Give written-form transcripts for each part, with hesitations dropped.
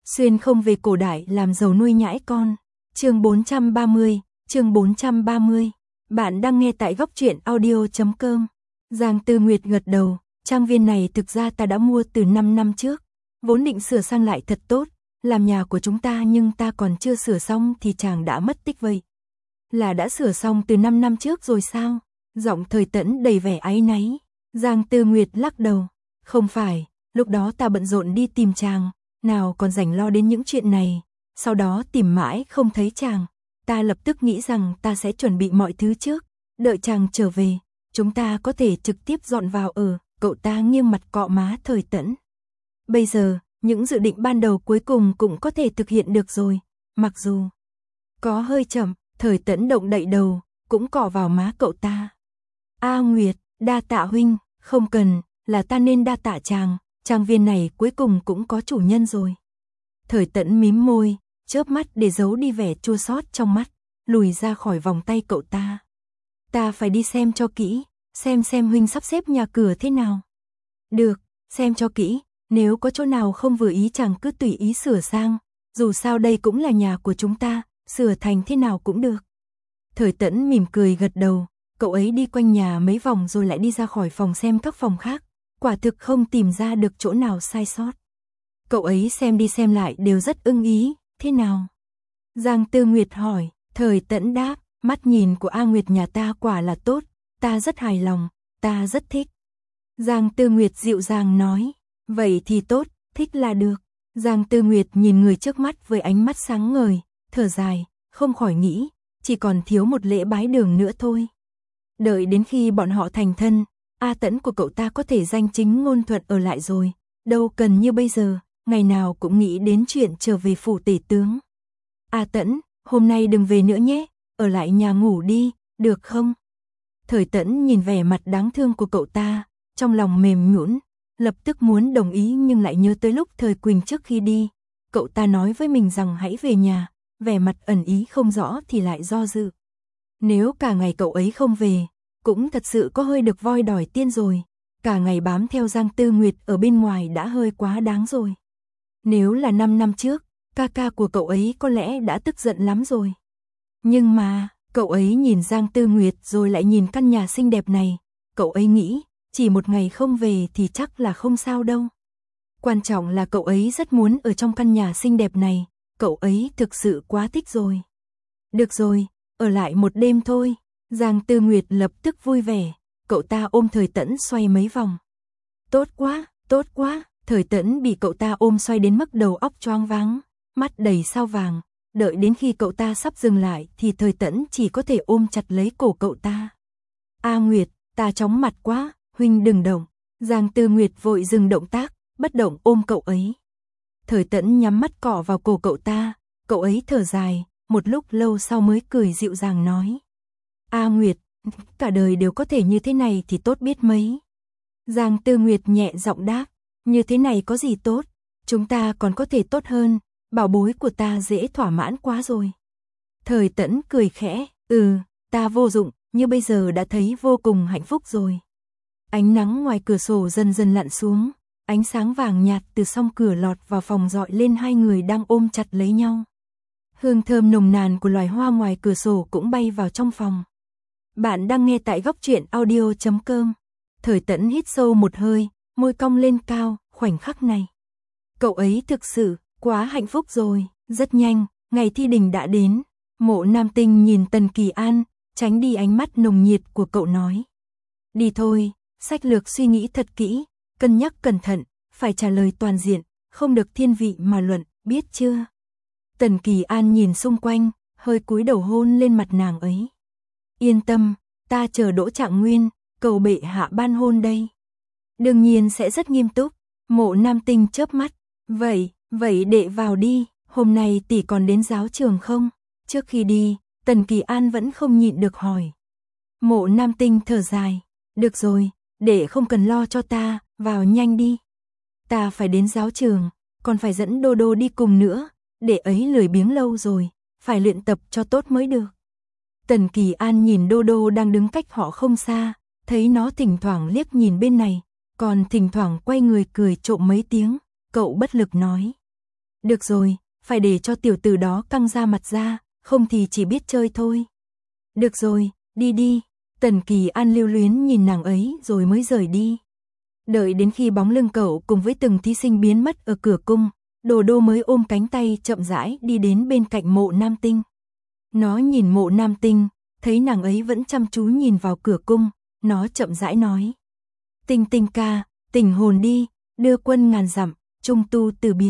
Xuyên không về cổ đại làm giàu nuôi nhãi con. Chương 430. Bạn đang nghe tại góc truyện audio.com. Giang Tư Nguyệt gật đầu, trang viên này thực ra ta đã mua từ 5 năm trước, vốn định sửa sang lại thật tốt, làm nhà của chúng ta, nhưng ta còn chưa sửa xong thì chàng đã mất tích vậy. Là đã sửa xong từ 5 năm trước rồi sao? Giọng Thời Tẫn đầy vẻ áy náy. Giang Tư Nguyệt lắc đầu, không phải, lúc đó ta bận rộn đi tìm chàng, nào còn rảnh lo đến những chuyện này, sau đó tìm mãi không thấy chàng, ta lập tức nghĩ rằng ta sẽ chuẩn bị mọi thứ trước, đợi chàng trở về, chúng ta có thể trực tiếp dọn vào ở. Cậu ta nghiêng mặt cọ má Thời Tẫn. Bây giờ, những dự định ban đầu cuối cùng cũng có thể thực hiện được rồi, mặc dù có hơi chậm. Thời Tẫn động đậy đầu, cũng cọ vào má cậu ta. A Nguyệt, đa tạ huynh, không cần, là ta nên đa tạ chàng, trang viên này cuối cùng cũng có chủ nhân rồi. Thời Tẫn mím môi, chớp mắt để giấu đi vẻ chua xót trong mắt, lùi ra khỏi vòng tay cậu ta. Ta phải đi xem cho kỹ, xem huynh sắp xếp nhà cửa thế nào. Được, xem cho kỹ, nếu có chỗ nào không vừa ý chàng cứ tùy ý sửa sang, dù sao đây cũng là nhà của chúng ta, sửa thành thế nào cũng được. Thời Tẫn mỉm cười gật đầu, cậu ấy đi quanh nhà mấy vòng rồi lại đi ra khỏi phòng xem các phòng khác, quả thực không tìm ra được chỗ nào sai sót. Cậu ấy xem đi xem lại đều rất ưng ý, thế nào? Giang Tư Nguyệt hỏi. Thời Tẫn đáp, mắt nhìn của A Nguyệt nhà ta quả là tốt, ta rất hài lòng, ta rất thích. Giang Tư Nguyệt dịu dàng nói, vậy thì tốt, thích là được. Giang Tư Nguyệt nhìn người trước mắt với ánh mắt sáng ngời, thở dài, không khỏi nghĩ, chỉ còn thiếu một lễ bái đường nữa thôi. Đợi đến khi bọn họ thành thân, A Tẫn của cậu ta có thể danh chính ngôn thuận ở lại rồi, đâu cần như bây giờ, ngày nào cũng nghĩ đến chuyện trở về phủ tể tướng. A Tẫn, hôm nay đừng về nữa nhé, ở lại nhà ngủ đi, được không? Thời Tẫn nhìn vẻ mặt đáng thương của cậu ta, trong lòng mềm nhũn, lập tức muốn đồng ý nhưng lại nhớ tới lúc Thời Quỳnh trước khi đi, cậu ta nói với mình rằng hãy về nhà, vẻ mặt ẩn ý không rõ thì lại do dự. Nếu cả ngày cậu ấy không về, cũng thật sự có hơi được voi đòi tiên rồi, cả ngày bám theo Giang Tư Nguyệt ở bên ngoài đã hơi quá đáng rồi. Nếu là 5 năm trước, ca ca của cậu ấy có lẽ đã tức giận lắm rồi. Nhưng mà, cậu ấy nhìn Giang Tư Nguyệt rồi lại nhìn căn nhà xinh đẹp này, cậu ấy nghĩ, chỉ một ngày không về thì chắc là không sao đâu. Quan trọng là cậu ấy rất muốn ở trong căn nhà xinh đẹp này, cậu ấy thực sự quá thích rồi. Được rồi, ở lại một đêm thôi. Giang Tư Nguyệt lập tức vui vẻ, cậu ta ôm Thời Tẫn xoay mấy vòng. Tốt quá, Thời Tẫn bị cậu ta ôm xoay đến mức đầu óc choáng váng, mắt đầy sao vàng, đợi đến khi cậu ta sắp dừng lại thì Thời Tẫn chỉ có thể ôm chặt lấy cổ cậu ta. A Nguyệt, ta chóng mặt quá, huynh đừng động. Giang Tư Nguyệt vội dừng động tác, bất động ôm cậu ấy. Thời Tẫn nhắm mắt cọ vào cổ cậu ta, cậu ấy thở dài, một lúc lâu sau mới cười dịu dàng nói. A Nguyệt, cả đời đều có thể như thế này thì tốt biết mấy. Giang Tư Nguyệt nhẹ giọng đáp, như thế này có gì tốt, chúng ta còn có thể tốt hơn, bảo bối của ta dễ thỏa mãn quá rồi. Thời Tẫn cười khẽ, ta vô dụng, như bây giờ đã thấy vô cùng hạnh phúc rồi. Ánh nắng ngoài cửa sổ dần dần lặn xuống, ánh sáng vàng nhạt từ song cửa lọt vào phòng rọi lên hai người đang ôm chặt lấy nhau. Hương thơm nồng nàn của loài hoa ngoài cửa sổ cũng bay vào trong phòng. Bạn đang nghe tại góc truyện audio.com. Thời Tẫn hít sâu một hơi, môi cong lên cao, khoảnh khắc này. Cậu ấy thực sự quá hạnh phúc rồi. Rất nhanh, ngày thi đình đã đến. Mộ Nam Tinh nhìn Tần Kỳ An, tránh đi ánh mắt nồng nhiệt của cậu nói. Đi thôi, sách lược suy nghĩ thật kỹ, cân nhắc cẩn thận, phải trả lời toàn diện, không được thiên vị mà luận, biết chưa? Tần Kỳ An nhìn xung quanh, hơi cúi đầu hôn lên mặt nàng ấy. Yên tâm, ta chờ Đỗ Trạng Nguyên, cầu bệ hạ ban hôn đây. Đương nhiên sẽ rất nghiêm túc. Mộ Nam Tinh chớp mắt. Vậy đệ vào đi, hôm nay tỷ còn đến giáo trường không? Trước khi đi, Tần Kỳ An vẫn không nhịn được hỏi. Mộ Nam Tinh thở dài. Được rồi, đệ không cần lo cho ta, vào nhanh đi. Ta phải đến giáo trường, còn phải dẫn Đô Đô đi cùng nữa, đệ ấy lười biếng lâu rồi, phải luyện tập cho tốt mới được. Tần Kỳ An nhìn Đô Đô đang đứng cách họ không xa, thấy nó thỉnh thoảng liếc nhìn bên này, còn thỉnh thoảng quay người cười trộm mấy tiếng, cậu bất lực nói. Được rồi, phải để cho tiểu tử đó căng ra mặt ra, không thì chỉ biết chơi thôi. Được rồi, đi đi. Tần Kỳ An lưu luyến nhìn nàng ấy rồi mới rời đi. Đợi đến khi bóng lưng cậu cùng với từng thí sinh biến mất ở cửa cung, Đồ Đô mới ôm cánh tay chậm rãi đi đến bên cạnh Mộ Nam Tinh. Nó nhìn Mộ Nam Tinh, thấy nàng ấy vẫn chăm chú nhìn vào cửa cung, nó chậm rãi nói. Tinh Tinh ca, tỉnh hồn đi, đưa quân ngàn dặm, trung tu từ biệt.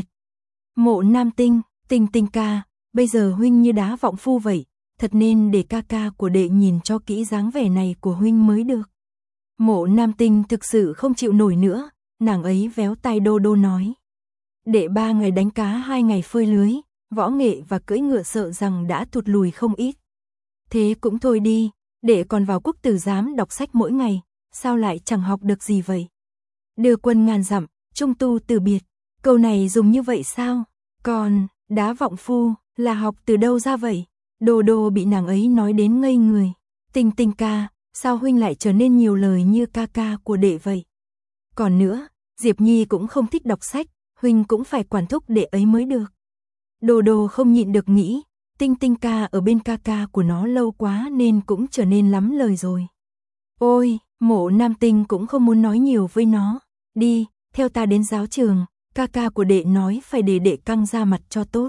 Mộ Nam Tinh, Tinh Tinh ca, bây giờ huynh như đá vọng phu vậy, thật nên để ca ca của đệ nhìn cho kỹ dáng vẻ này của huynh mới được. Mộ Nam Tinh thực sự không chịu nổi nữa, nàng ấy véo tai Đô Đô nói. Đệ 3 ngày đánh cá 2 ngày phơi lưới, võ nghệ và cưỡi ngựa sợ rằng đã thụt lùi không ít. Thế cũng thôi đi, đệ còn vào quốc tử giám đọc sách mỗi ngày, sao lại chẳng học được gì vậy? Đưa quân ngàn dặm, trung tu từ biệt, câu này dùng như vậy sao? Còn, đá vọng phu, là học từ đâu ra vậy? Đô Đô bị nàng ấy nói đến ngây người. Tinh Tinh ca, sao huynh lại trở nên nhiều lời như ca ca của đệ vậy? Còn nữa, Diệp Nhi cũng không thích đọc sách, huynh cũng phải quản thúc đệ ấy mới được. Đô Đô không nhịn được nghĩ, Tinh Tinh ca ở bên ca ca của nó lâu quá nên cũng trở nên lắm lời rồi. Ôi, Mộ Nam Tinh cũng không muốn nói nhiều với nó. Đi, theo ta đến giáo trường, ca ca của đệ nói phải để đệ căng ra mặt cho tốt.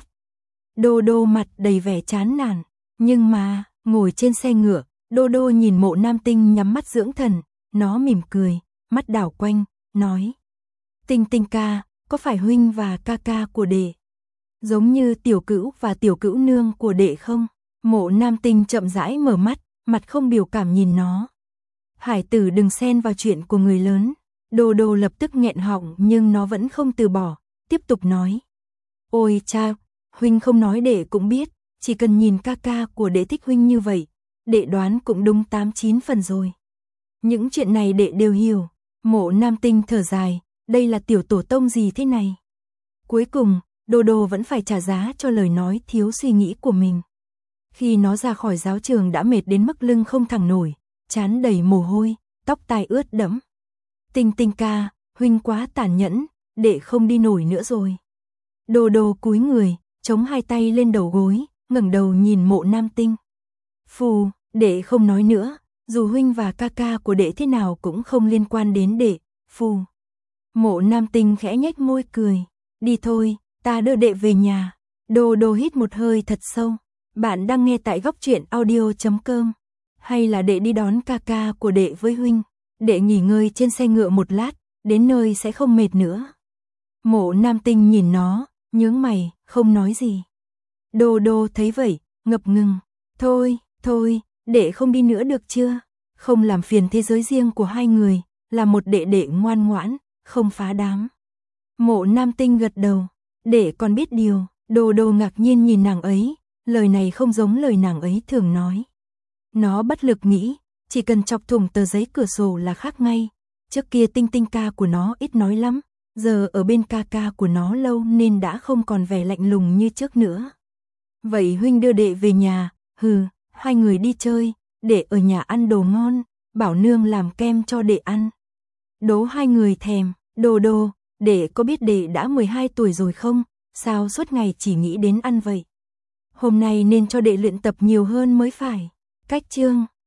Đô Đô mặt đầy vẻ chán nản, nhưng mà, ngồi trên xe ngựa, Đô Đô nhìn Mộ Nam Tinh nhắm mắt dưỡng thần, nó mỉm cười, mắt đảo quanh, nói. Tinh Tinh ca, có phải huynh và ca ca của đệ giống như tiểu cữu và tiểu cữu nương của đệ không? Mộ Nam Tinh chậm rãi mở mắt, mặt không biểu cảm nhìn nó. Hải tử đừng xen vào chuyện của người lớn. Đô Đô lập tức nghẹn họng nhưng nó vẫn không từ bỏ, tiếp tục nói. Ôi cha, huynh không nói đệ cũng biết, chỉ cần nhìn ca ca của đệ thích huynh như vậy, đệ đoán cũng đúng 8-9 phần rồi. Những chuyện này đệ đều hiểu. Mộ Nam Tinh thở dài, đây là tiểu tổ tông gì thế này? Cuối cùng, Đô Đô vẫn phải trả giá cho lời nói thiếu suy nghĩ của mình. Khi nó ra khỏi giáo trường đã mệt đến mức lưng không thẳng nổi, trán đầy mồ hôi, tóc tai ướt đẫm. Tinh Tinh ca, huynh quá tàn nhẫn, đệ không đi nổi nữa rồi. Đô Đô cúi người, chống hai tay lên đầu gối, ngẩng đầu nhìn Mộ Nam Tinh. Phù, đệ không nói nữa, dù huynh và ca ca của đệ thế nào cũng không liên quan đến đệ, phù. Mộ Nam Tinh khẽ nhếch môi cười, đi thôi, ta đưa đệ về nhà. Đô Đô hít một hơi thật sâu. Bạn đang nghe tại Góc Truyện Audio.com. Hay là đệ đi đón ca ca của đệ với huynh, đệ nghỉ ngơi trên xe ngựa một lát, đến nơi sẽ không mệt nữa. Mộ Nam Tinh nhìn nó, nhướng mày, không nói gì. Đô Đô thấy vậy, ngập ngừng. Thôi, thôi, đệ không đi nữa được chưa? Không làm phiền thế giới riêng của hai người, là một đệ đệ ngoan ngoãn, không phá đám. Mộ Nam Tinh gật đầu, đệ còn biết điều. Đô Đô ngạc nhiên nhìn nàng ấy, lời này không giống lời nàng ấy thường nói. Nó bất lực nghĩ, chỉ cần chọc thủng tờ giấy cửa sổ là khác ngay. Trước kia Tinh Tinh ca của nó ít nói lắm, giờ ở bên ca ca của nó lâu nên đã không còn vẻ lạnh lùng như trước nữa. Vậy huynh đưa đệ về nhà, hai người đi chơi, đệ ở nhà ăn đồ ngon, bảo nương làm kem cho đệ ăn. Đố hai người thèm. Đô Đô, đệ có biết đệ đã 12 tuổi rồi không? Sao suốt ngày chỉ nghĩ đến ăn vậy? Hôm nay nên cho đệ luyện tập nhiều hơn mới phải. Cách chương